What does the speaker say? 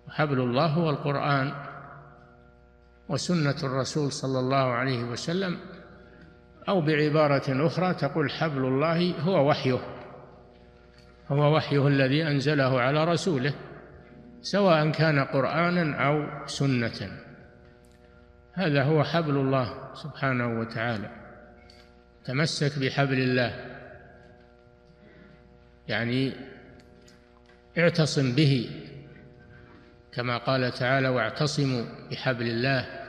حبل الله هو القرآن وسنة الرسول صلى الله عليه وسلم، أو بعبارة أخرى تقول حبل الله هو وحيه، هو وحيه الذي أنزله على رسوله، سواء كان قرآنا أو سنة. هذا هو حبل الله سبحانه وتعالى. تمسك بحبل الله يعني اعتصم به، كما قال تعالى: واعتصموا بحبل الله